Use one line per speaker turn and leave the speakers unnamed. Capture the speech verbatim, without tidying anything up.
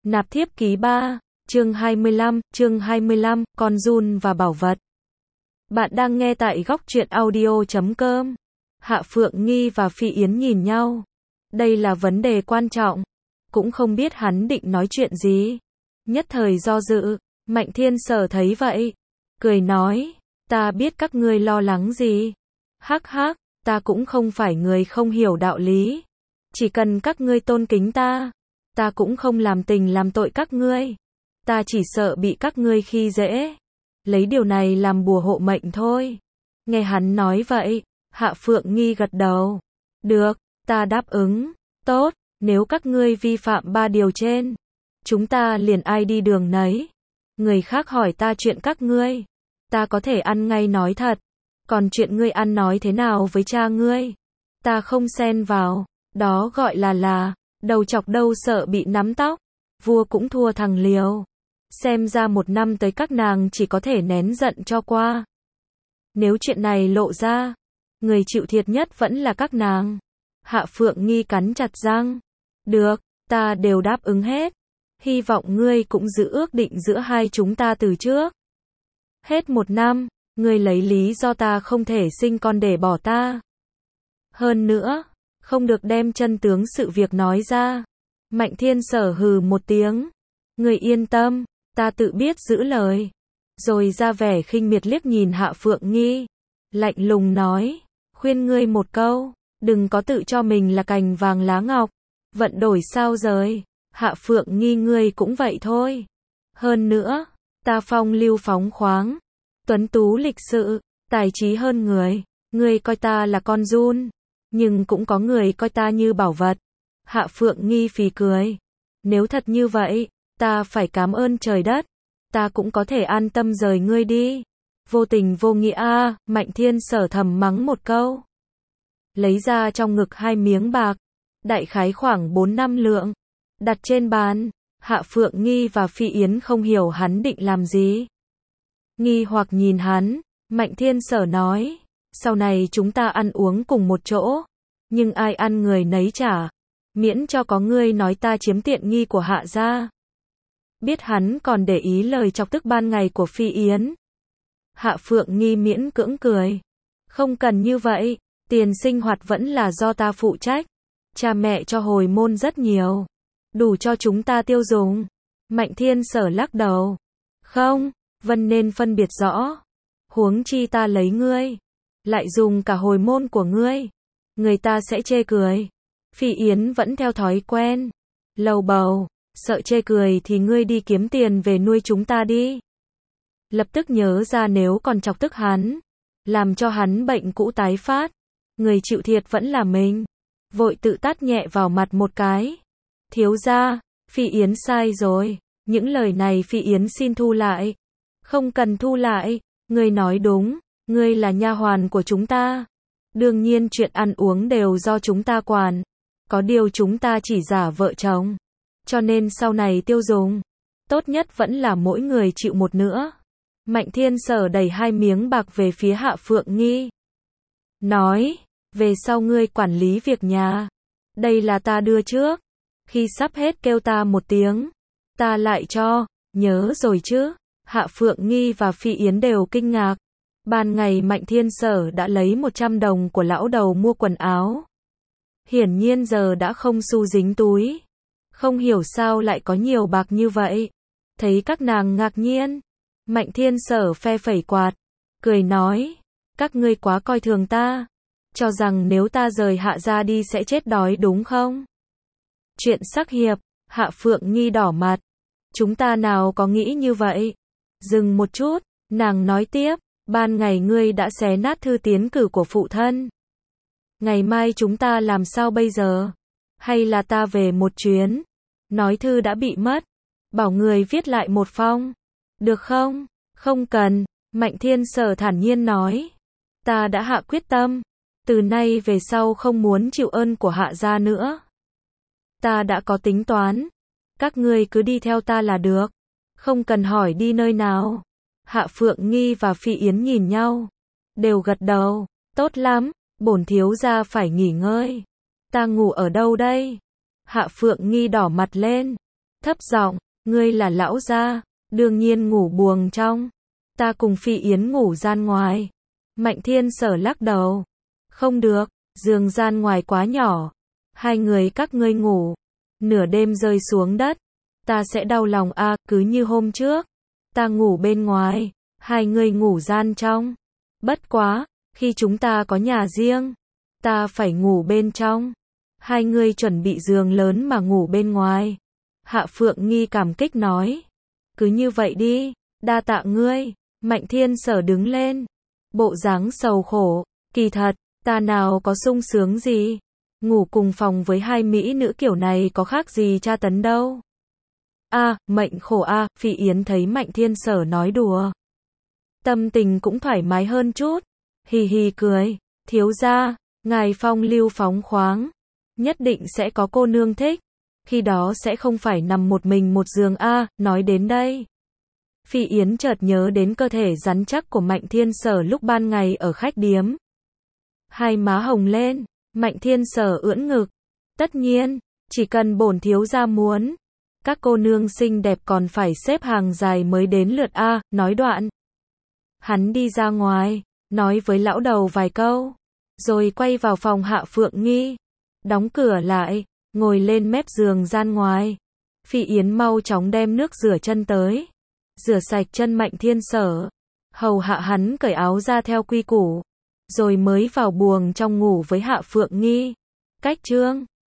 Nạp thiếp ký ba, chương hai mươi lăm, chương hai mươi lăm, con giun và bảo vật. Bạn đang nghe tại góc truyện audio chấm com. Hạ Phượng Nghi và Phi Yến nhìn nhau. Đây là vấn đề quan trọng. Cũng không biết hắn định nói chuyện gì. Nhất thời do dự, Mạnh Thiên Sở thấy vậy. Cười nói, ta biết các ngươi lo lắng gì. Hắc hắc, ta cũng không phải người không hiểu đạo lý. Chỉ cần các ngươi tôn kính ta, ta cũng không làm tình làm tội các ngươi. Ta chỉ sợ bị các ngươi khi dễ. Lấy điều này làm bùa hộ mệnh thôi. Nghe hắn nói vậy, Hạ Phượng Nghi gật đầu. Được, ta đáp ứng. Tốt, nếu các ngươi vi phạm ba điều trên, chúng ta liền ai đi đường nấy. Người khác hỏi ta chuyện các ngươi, ta có thể ăn ngay nói thật. Còn chuyện ngươi ăn nói thế nào với cha ngươi, ta không xen vào. Đó gọi là là, đầu chọc đâu sợ bị nắm tóc. Vua cũng thua thằng liều. Xem ra một năm tới các nàng chỉ có thể nén giận cho qua. Nếu chuyện này lộ ra, người chịu thiệt nhất vẫn là các nàng. Hạ Phượng Nghi cắn chặt răng. Được, ta đều đáp ứng hết. Hy vọng ngươi cũng giữ ước định giữa hai chúng ta từ trước. Hết một năm, ngươi lấy lý do ta không thể sinh con để bỏ ta. Hơn nữa, không được đem chân tướng sự việc nói ra. Mạnh Thiên Sở hừ một tiếng. Ngươi yên tâm, ta tự biết giữ lời. Rồi ra vẻ khinh miệt liếc nhìn Hạ Phượng Nghi. Lạnh lùng nói, khuyên ngươi một câu, đừng có tự cho mình là cành vàng lá ngọc. Vận đổi sao rời, Hạ Phượng Nghi ngươi cũng vậy thôi. Hơn nữa, ta phong lưu phóng khoáng, tuấn tú lịch sự, tài trí hơn người. Ngươi coi ta là con giun, nhưng cũng có người coi ta như bảo vật. Hạ Phượng Nghi phì cười. Nếu thật như vậy, ta phải cảm ơn trời đất. Ta cũng có thể an tâm rời ngươi đi. Vô tình vô nghĩa a, Mạnh Thiên Sở thầm mắng một câu. Lấy ra trong ngực hai miếng bạc, đại khái khoảng bốn năm lượng, đặt trên bàn. Hạ Phượng Nghi và Phi Yến không hiểu hắn định làm gì. Nghi hoặc nhìn hắn, Mạnh Thiên Sở nói, sau này chúng ta ăn uống cùng một chỗ, nhưng ai ăn người nấy trả, miễn cho có ngươi nói ta chiếm tiện nghi của Hạ gia. Biết hắn còn để ý lời chọc tức ban ngày của Phi Yến. Hạ Phượng Nghi miễn cưỡng cười. Không cần như vậy, tiền sinh hoạt vẫn là do ta phụ trách. Cha mẹ cho hồi môn rất nhiều, đủ cho chúng ta tiêu dùng. Mạnh Thiên Sở lắc đầu. Không, Vân nên phân biệt rõ. Huống chi ta lấy ngươi, lại dùng cả hồi môn của ngươi, người ta sẽ chê cười. Phi Yến vẫn theo thói quen, lầu bầu, sợ chê cười thì ngươi đi kiếm tiền về nuôi chúng ta đi. Lập tức nhớ ra nếu còn chọc tức hắn, làm cho hắn bệnh cũ tái phát, người chịu thiệt vẫn là mình. Vội tự tát nhẹ vào mặt một cái. Thiếu gia, Phi Yến sai rồi. Những lời này Phi Yến xin thu lại. Không cần thu lại, ngươi nói đúng, ngươi là nha hoàn của chúng ta. Đương nhiên chuyện ăn uống đều do chúng ta quản. Có điều chúng ta chỉ giả vợ chồng. Cho nên sau này tiêu dùng, tốt nhất vẫn là mỗi người chịu một nửa. Mạnh Thiên Sở đẩy hai miếng bạc về phía Hạ Phượng Nghi. Nói, về sau ngươi quản lý việc nhà. Đây là ta đưa trước. Khi sắp hết kêu ta một tiếng, ta lại cho, nhớ rồi chứ. Hạ Phượng Nghi và Phi Yến đều kinh ngạc. Ban ngày Mạnh Thiên Sở đã lấy một trăm đồng của lão đầu mua quần áo. Hiển nhiên giờ đã không xu dính túi. Không hiểu sao lại có nhiều bạc như vậy. Thấy các nàng ngạc nhiên, Mạnh Thiên Sở phe phẩy quạt, cười nói, các ngươi quá coi thường ta, cho rằng nếu ta rời Hạ gia đi sẽ chết đói đúng không? Chuyện sắc hiệp, Hạ Phượng Nghi đỏ mặt. Chúng ta nào có nghĩ như vậy? Dừng một chút, nàng nói tiếp, ban ngày ngươi đã xé nát thư tiến cử của phụ thân. Ngày mai chúng ta làm sao bây giờ? Hay là ta về một chuyến? Nói thư đã bị mất, bảo người viết lại một phong. Được không? Không cần, Mạnh Thiên Sở thản nhiên nói. Ta đã hạ quyết tâm, từ nay về sau không muốn chịu ơn của Hạ gia nữa. Ta đã có tính toán, các ngươi cứ đi theo ta là được, không cần hỏi đi nơi nào. Hạ Phượng Nghi và Phi Yến nhìn nhau, đều gật đầu, tốt lắm, bổn thiếu gia phải nghỉ ngơi. Ta ngủ ở đâu đây? Hạ Phượng Nghi đỏ mặt lên. thấp giọng, ngươi là lão gia, đương nhiên ngủ buồng trong. Ta cùng Phi Yến ngủ gian ngoài. Mạnh Thiên Sở lắc đầu. Không được, giường gian ngoài quá nhỏ. Hai người các ngươi ngủ. Nửa đêm rơi xuống đất. Ta sẽ đau lòng a, à, cứ như hôm trước. Ta ngủ bên ngoài, hai người ngủ gian trong. Bất quá, khi chúng ta có nhà riêng, ta phải ngủ bên trong. Hai người chuẩn bị giường lớn mà ngủ bên ngoài. Hạ Phượng Nghi cảm kích nói. Cứ như vậy đi, đa tạ ngươi. Mạnh Thiên Sở đứng lên. Bộ dáng sầu khổ. Kỳ thật, ta nào có sung sướng gì. Ngủ cùng phòng với hai mỹ nữ kiểu này có khác gì tra tấn đâu. A, à, mệnh khổ a, à, Phi Yến thấy Mạnh Thiên Sở nói đùa. Tâm tình cũng thoải mái hơn chút. Hì hì cười. Thiếu gia, ngài phong lưu phóng khoáng. Nhất định sẽ có cô nương thích. Khi đó sẽ không phải nằm một mình một giường a, à, nói đến đây. Phi Yến chợt nhớ đến cơ thể rắn chắc của Mạnh Thiên Sở lúc ban ngày ở khách điếm. Hai má hồng lên, Mạnh Thiên Sở ưỡn ngực. Tất nhiên, chỉ cần bổn thiếu gia muốn. Các cô nương xinh đẹp còn phải xếp hàng dài mới đến lượt a, à, nói đoạn. Hắn đi ra ngoài, nói với lão đầu vài câu, rồi quay vào phòng Hạ Phượng Nghi, đóng cửa lại, ngồi lên mép giường gian ngoài. Phi Yến mau chóng đem nước rửa chân tới, rửa sạch chân Mạnh Thiên Sở, hầu hạ hắn cởi áo ra theo quy củ, rồi mới vào buồng trong ngủ với Hạ Phượng Nghi. Cách chương